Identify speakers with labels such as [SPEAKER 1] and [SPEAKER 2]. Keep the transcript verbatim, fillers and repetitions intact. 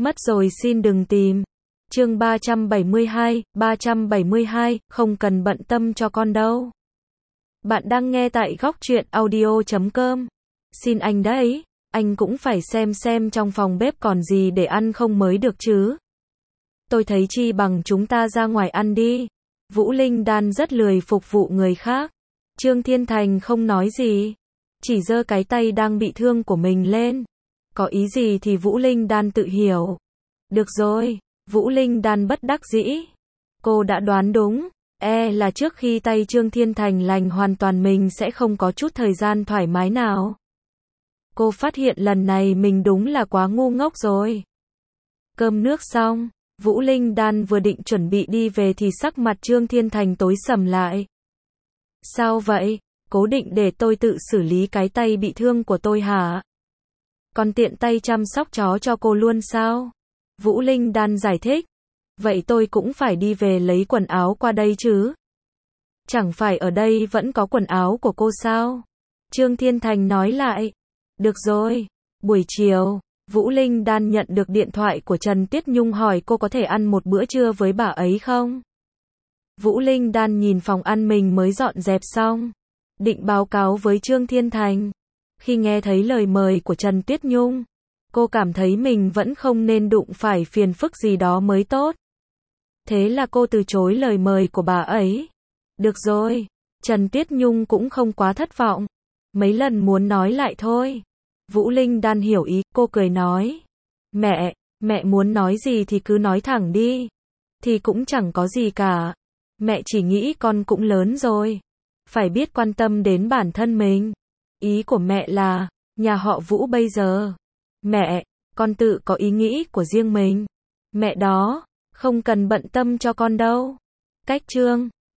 [SPEAKER 1] Mất rồi xin đừng tìm. Chương ba trăm bảy mươi hai, ba trăm bảy mươi hai, không cần bận tâm cho con đâu. Bạn đang nghe tại góc truyện audio chấm com. Xin anh đấy, anh cũng phải xem xem trong phòng bếp còn gì để ăn không mới được chứ. Tôi thấy chi bằng chúng ta ra ngoài ăn đi. Vũ Linh Đan rất lười phục vụ người khác. Trương Thiên Thành không nói gì, chỉ giơ cái tay đang bị thương của mình lên. Có ý gì thì Vũ Linh Đan tự hiểu. Được rồi, Vũ Linh Đan bất đắc dĩ. Cô đã đoán đúng, e là trước khi tay Trương Thiên Thành lành hoàn toàn mình sẽ không có chút thời gian thoải mái nào. Cô phát hiện lần này mình đúng là quá ngu ngốc rồi. Cơm nước xong, Vũ Linh Đan vừa định chuẩn bị đi về thì sắc mặt Trương Thiên Thành tối sầm lại. Sao vậy? Cố định để tôi tự xử lý cái tay bị thương của tôi hả? Còn tiện tay chăm sóc chó cho cô luôn sao? Vũ Linh Đan giải thích. Vậy tôi cũng phải đi về lấy quần áo qua đây chứ? Chẳng phải ở đây vẫn có quần áo của cô sao? Trương Thiên Thành nói lại. Được rồi. Buổi chiều, Vũ Linh Đan nhận được điện thoại của Trần Tuyết Nhung hỏi cô có thể ăn một bữa trưa với bà ấy không? Vũ Linh Đan nhìn phòng ăn mình mới dọn dẹp xong, định báo cáo với Trương Thiên Thành. Khi nghe thấy lời mời của Trần Tuyết Nhung, cô cảm thấy mình vẫn không nên đụng phải phiền phức gì đó mới tốt. Thế là cô từ chối lời mời của bà ấy. Được rồi, Trần Tuyết Nhung cũng không quá thất vọng. Mấy lần muốn nói lại thôi. Vũ Linh Đan hiểu ý, cô cười nói. Mẹ, mẹ muốn nói gì thì cứ nói thẳng đi. Thì cũng chẳng có gì cả. Mẹ chỉ nghĩ con cũng lớn rồi. Phải biết quan tâm đến bản thân mình. Ý của mẹ là, nhà họ Vũ bây giờ. Mẹ, con tự có ý nghĩ của riêng mình. Mẹ đó, không cần bận tâm cho con đâu. Cách Trương